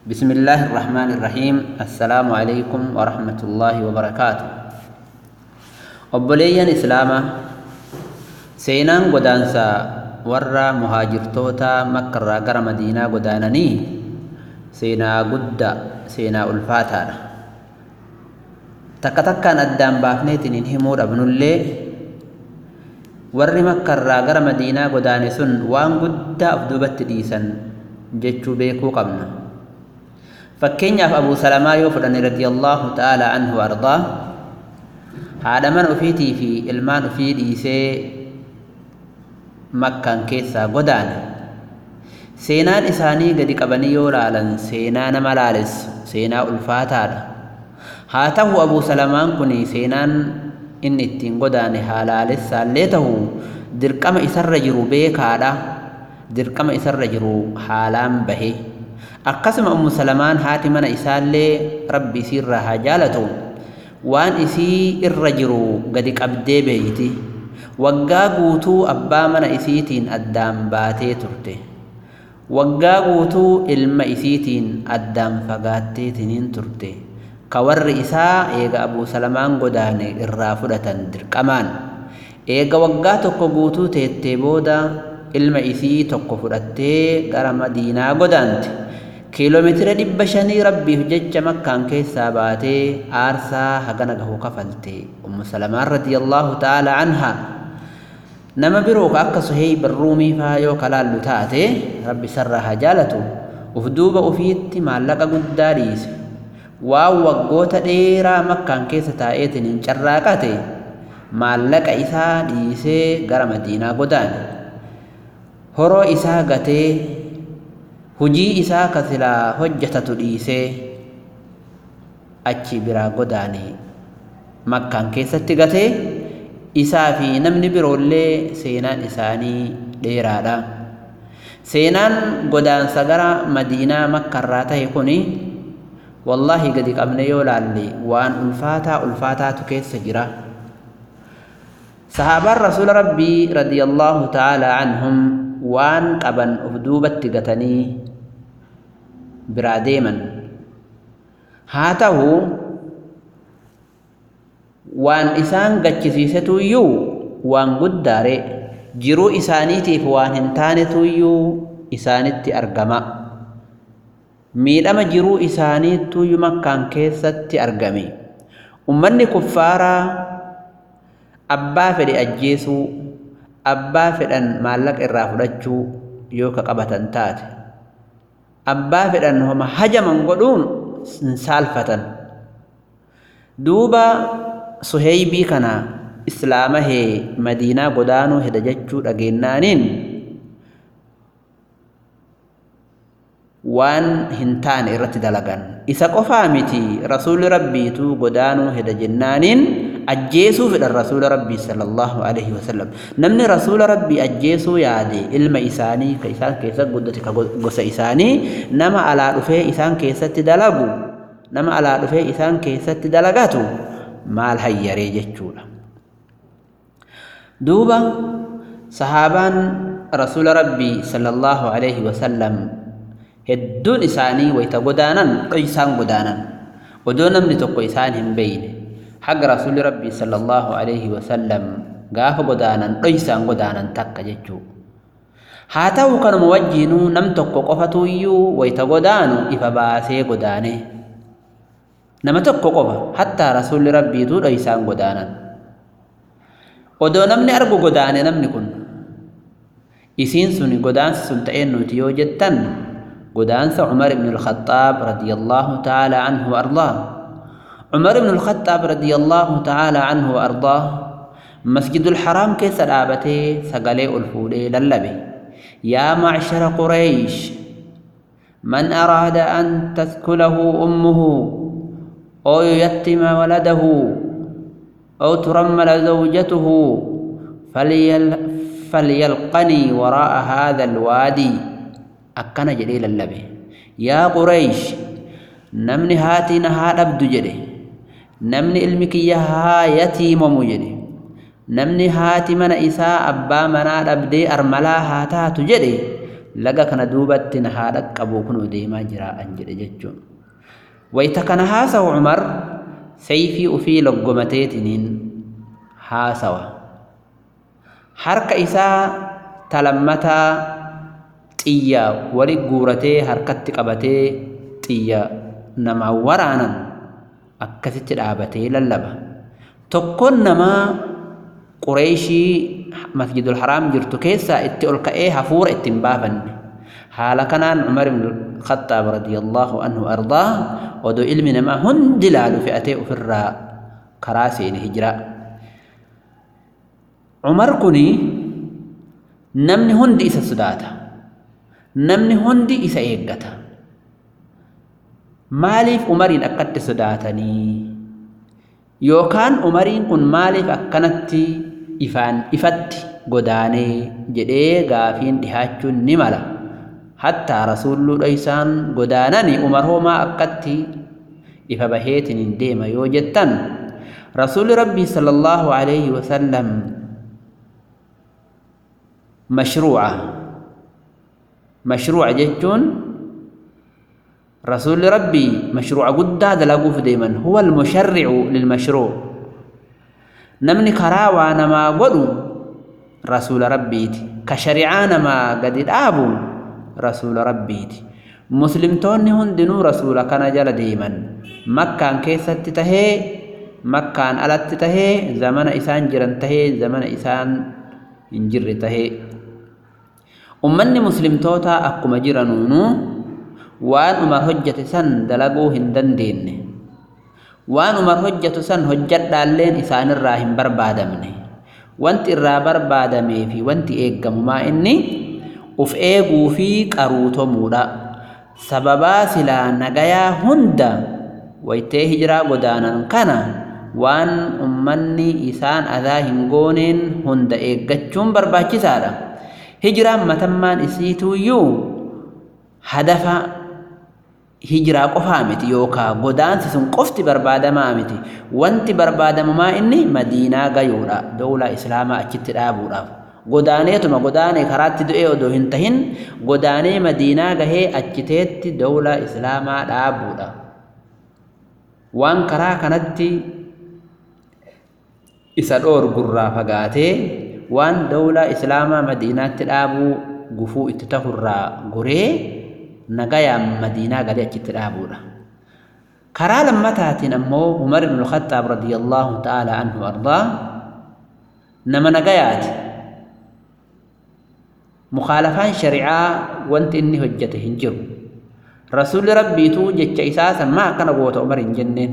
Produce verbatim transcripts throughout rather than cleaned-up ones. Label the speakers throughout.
Speaker 1: بسم الله الرحمن الرحيم. السلام عليكم ورحمة الله وبركاته. أبوليان إسلاما سينان قدانسا ورّا مهاجر توتا مكة راقر مدينة قدانني سينا قد سينا ألفاتا تكتكان أدام بافنيتين انهمور ابن اللي ورّي مكة راقر مدينة قدانسون وان قد أفدوبت ديسا جتشو بيكو قبنا فكين أبو سلمة يوفرن رضي الله تعالى عنه وأرضاه هذا من أفيتي في المان في ديسي مكان كيسا قدان سينان إساني قد قبني يولالا سينان ملالس سينا ألفاتار هاته أبو سلمان كني سينان إن التين قدان هالالس ساليته درقم إسر رجرو بيكادا درقم إسر رجرو حالام بهي أقسم أم سلمان هاتي من إسالي ربي سيرها جالته وان إسي الرجرو قد قبدي بيتي وقاقوتو أبا من إسيتين أدام باتي ترتي وقاقوتو إلما إسيتين أدام فقاتي تنين ترتي كور إساء إيغا أبو سلمان قداني الرافدة درقمان إيغا وقاتو قوتو تيتبودا إلما إسي تقفرتي قرى مدينة قدانتي كيلومتر دب شني ربي هجج مكان كيسا باتي آرسا هغنغه كفلتي أم سلمة رضي الله تعالى عنها نما بروك أكا صهيب الرومي فايو كلال تاتي ربي سرها جالتو وفدوب أفيت مالك قداريس واو وقوت ديرا مكان كيسا تايتن انشراكاتي مالك إسا ديسي غر مدينة قدان هرو إسا غتي hujii isaa ka silaa hojjetatu dhiisee achi biraa godaanee makkaan keessatti gatee isaa fi namni biroollee seenaan isaanii dheeraadha. Seenaan godaansa gara madiinaa makkarraa ta'e kuni wallahi gadi qabne yoo laalle waan ulfaataa ulfaataatu keessa jira. Sahaabaan rasuula rabbii radiyallahu ta'ala anhum waan qaban of duubatti gatanii biraa deeman haa ta'u waan isaan gachisiisetu iyyuu waan guddaare jiruu isaaniitiif waan hin taanetu iyyuu isaanitti argama. Miidhama jiruu isaaniitu iyyuu makkaan keessatti argame. Ummanni kuffaaraa abbaa fedhe ajjeesuu abbaa fedhan maallaqa irraa fudhachuu yoo ka qabatan taate abbaa fedhan homa hajaman godhuun saalfatan. Duuba Suheybii kana islaama hee madiinaa godaanuu heda jechuu dhageennaaniin waan hin taane irratti dalagan. Isa qofaa miti rasuulli rabbiitu godaanuu heda jennaaniin ajjeesuu fedhan rasuula rabbii sallallahu alaihi wasallam. Namni rasuula rabbii ajjeesuu yaade ilma isaanii ka isaan keessatti guddate ka gosa isaanii nama alaa dhufee isaan keessatti dalagu nama alaa dhufee isaan keessatti dalagatu maal hayyaree jechuudha. Duuba sahaabaan rasuula rabbii sallallahu alaihi wasallam hedduun isaanii wayta godaanan dhoysaan godaanan odoo namni tokko isaan hin beeyne haga rasuuli rabbii sallallahu alaihi wasallam gaafa godaanan dhoysaan godaanan takka jechuu. Haa ta'u kanuma wajjiinuu nam tokko qofatu iyyuu wayta godaanu ifa baasee godaane nama tokko qofa hattaa rasuuli rabbiitu dhoysaan godaanan. Odoo namni argu godaane namni kun isiin suni godaansi sun ta'een nuti yoo jettan godaansa Umar ibn al-Khattab radiyallahu ta'ala anhu wa ardaa. عمر بن الخطاب رضي الله تعالى عنه وأرضاه مسجد الحرام كيس الآبتي سقلي الفولي للبي يا معشر قريش من أراد أن تثكله أمه أو يتم ولده أو ترمل زوجته فليل فليلقني وراء هذا الوادي أكن جليل اللبي يا قريش نمني هاتي نهاد أبدو جلي namni ilmi kiyya haa yatiimamu jedhe namni haati mana isaa abbaa manaa dhabdee armalaa haa taatu jedhe laga kana duubatti na haa dhaqqabu kunoo deemaa jira an jedhe jechuun. Wayita kana haasawu Umar sayfii ufii loggomateetiniin haasawa. Harka isaa talammataa xiyya wali guuratee harkatti qabatee xiyya namaa waraanan akkasitti dhaabatee lallaba. Tokkoon namaa Qureeshii Masjidul Haraam jirtu keessaa itti ol ka'ee hafuura ittiin baafanne. Haala kanaan Umar ibn al-Khattaab radiyallahu anhu ardaa odoo ilmi namaa hundi laalu fe'atee ofirraa karaa seene hijiraa. Umar kuni namni hundi isa sodaata. Namni hundi isa eeggata. Maaliif Umariin akkatti sodaatanii? Yookaan Umariin kun maaliif akkanatti ifaan ifatti godaanee jedhee gaafiin dhihaachuun ni mala. Hattaa rasuulluudha isaan godaanani Umar homaa akkatti ifa baheetiin hin deema yoo jettan rasuulli Rabbii sallallahu alayhi wa sallam mashruuca mashruuca jechuun رسول ربي مشروع قد دلقوا في ديما هو المشرع للمشروع نمني كراوى نما قدوا رسول ربي كشريعان ما قد الآبوا رسول ربي مسلم توني هندنو رسول كان جل ديما مكان كيست تهي مكان ألت تهي زمن إسان جرن تهي زمن إسان انجر تهي أمني مسلم توتا أكو مجرنونو waan Umar hojjate san dalaguu hin dandeenye waan Umar hojjatu san hojjadhaalleen isaanirraa hin barbaadamne wanti irraa barbaadamee fi wanti eeggamu maa inni uf eeguu fi qaruutomuudha. Sababaa silaa nagayaa hunda wayitee hijiraa godaanan kana waan ummanni isaan adaa hin gooneen hunda eeggachuun barbaachisaadha. Hijiraan matammaan isiituuyyuu hadafa hijiraa qofaa miti yookaan godaansi sun qofti barbaadamaa miti. Wanti barbaadamumaa inni Madiinaa gayuudha. Dawlaa Islaamaa achitti dhaabuudhaaf. Godaaneetuma godaanee karaatti du'ee odoo hin tahin godaanee Madiinaa gahee achiteetti dawlaa Islaamaa dhaabuudha. Waan karaa kanatti isa dhoorgurraa fagaatee waan dawlaa Islaamaa Madiinaatti dhaabuu gufuu itti tahurraa goree nagayaan Madiinaa galee achitti dhaabuudha. Karaa lammataatiin ammoo Umar ibn al-Khattaab radiyallahu ta'ala anhu ardaa nama nagayaati. Mukhaalafaan shari'aa wanti inni hojjete hin jiru. Rasuulli Rabbiituu jecha isaa san maa akkana goota Umar hin jenneen.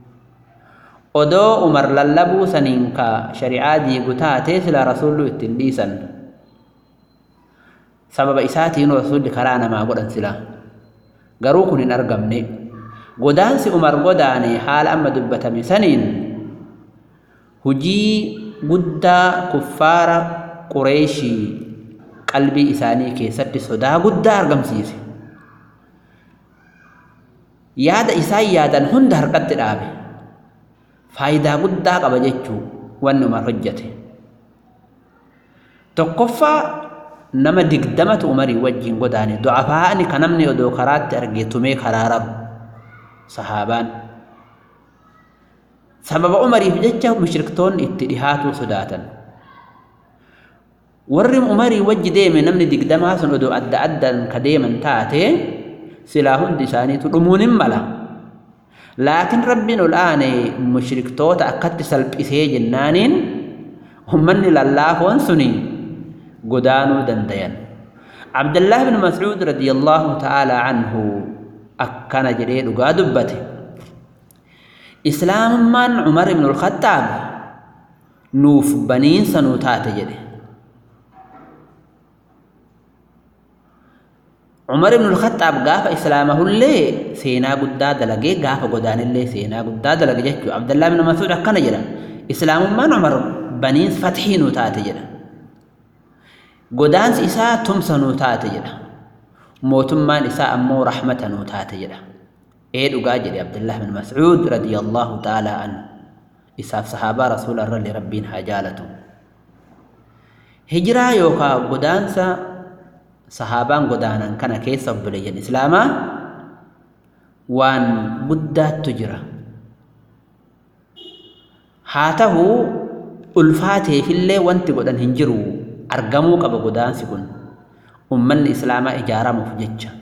Speaker 1: Odoo Umar lallabuu saniin ka shari'aa diigu taatee sila rasuullu ittiin dhiisan. Sababa isaatiin rasuulli karaa namaa godhan sila. Garuu kun hin argamne. Godaansi Umar godaane haala amma dubbatame saniin hujii guddaa kuffaara Qureeshii qalbii isaanii keessatti sodaa guddaa argamsiise. Yaada isaan yaadan hunda harkatti dhaabe. Faayidaa guddaa qaba jechuu wanni Umar hojjete. Tokkoffaa nama digdamatu Umarii wajjin godaane du'afaa'ani kan namni odoo karaatti argee tumee karaararu sahaabaan. Sababa Umariif jecha mushriktoonni itti dhihaatuu sodaatan. Warri Umarii wajji deeme namni digdamaa sun odoo adda addaan ka deeman taate silaa hundi isaaniitu dhumuun hin mala. Laakiin Rabbiin ol aane mushriktoota akkatti salphisee jennaaniin ummanni lallaafoon suni godaanuu dandayan. Abdullah ibn Mas'uud radiyallahu ta'ala anhu akkana jedhee dhugaa dubbate. Islaamummaan Umar ibn al-Khattaab nuuf baniinsa nuu taate jedhe. Umar ibn al-Khattaab gaafa islaamahullee seenaa guddaa dalagee gaafa godaanillee seenaa guddaa dalage jechuu. Abdullah ibn Mas'uud akkana jedha. Islaamummaan Umar baniinsa fatxii nuu taate jedha. Godaansi isaa tumsa nuu taate jedha. Mootummaan isaa ammoo rahmata nuu taate jedha. Ee dhugaa jedhe Abdullah ibn Mas'uud radiyallahu ta'ala anhu. Isaaf sahaabaa rasuula irrallee Rabbiin haa jaalatu. Hijiraa yookaan godaansa sahaabaan godaanan kana keessa obboleeyyan islaamaa waan guddaattu jira. haa ta'uu ulfaateefillee wanti godhan hin jiru, argamuu qaba godaansi kun ummanni islaamaa ijaaramuuf jecha.